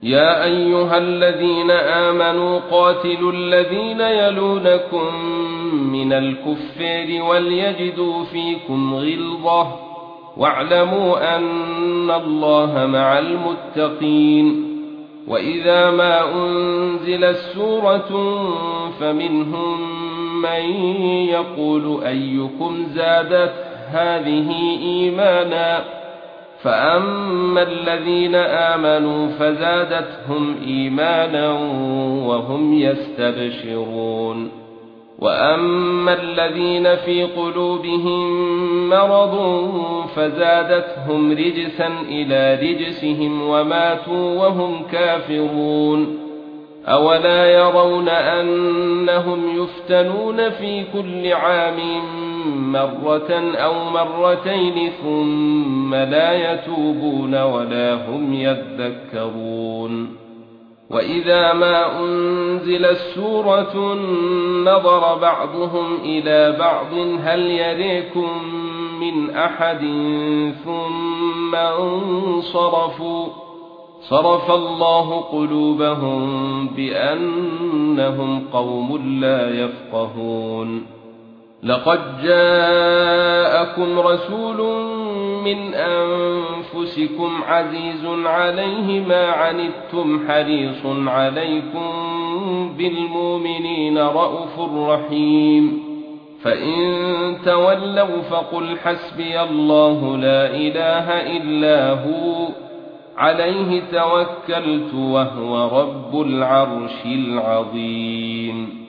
يا أيها الذين آمنوا قاتلوا الذين يلونكم من الكفار وليجدوا فيكم غلظة واعلموا أن الله مع المتقين. وإذا ما أنزلت سورة فمنهم من يقول أيكم زادت هذه إيمانا فأما الذين آمنوا فزادتهم إيمانا وهم يستبشرون وأما الذين في قلوبهم مرض فزادتهم رجسا إلى رجسهم وماتوا وهم كافرون أولا يرون أنهم يفتنون في كل عام مرة أو مرتين ثم لا يتوبون ولا هم يذكرون وإذا ما أنزلت سورة نظر بعضهم إلى بعض هل يريكم من أحد ثم انصرفوا صرف الله قلوبهم بأنهم قوم لا يفقهون لقد جاءكم رسول من أنفسكم عزيز عليه ما عنتم حريص عليكم بالمؤمنين رءوف رحيم فإن تولوا فقل حسبي الله لا إله إلا هو عليه توكلت وهو رب العرش العظيم.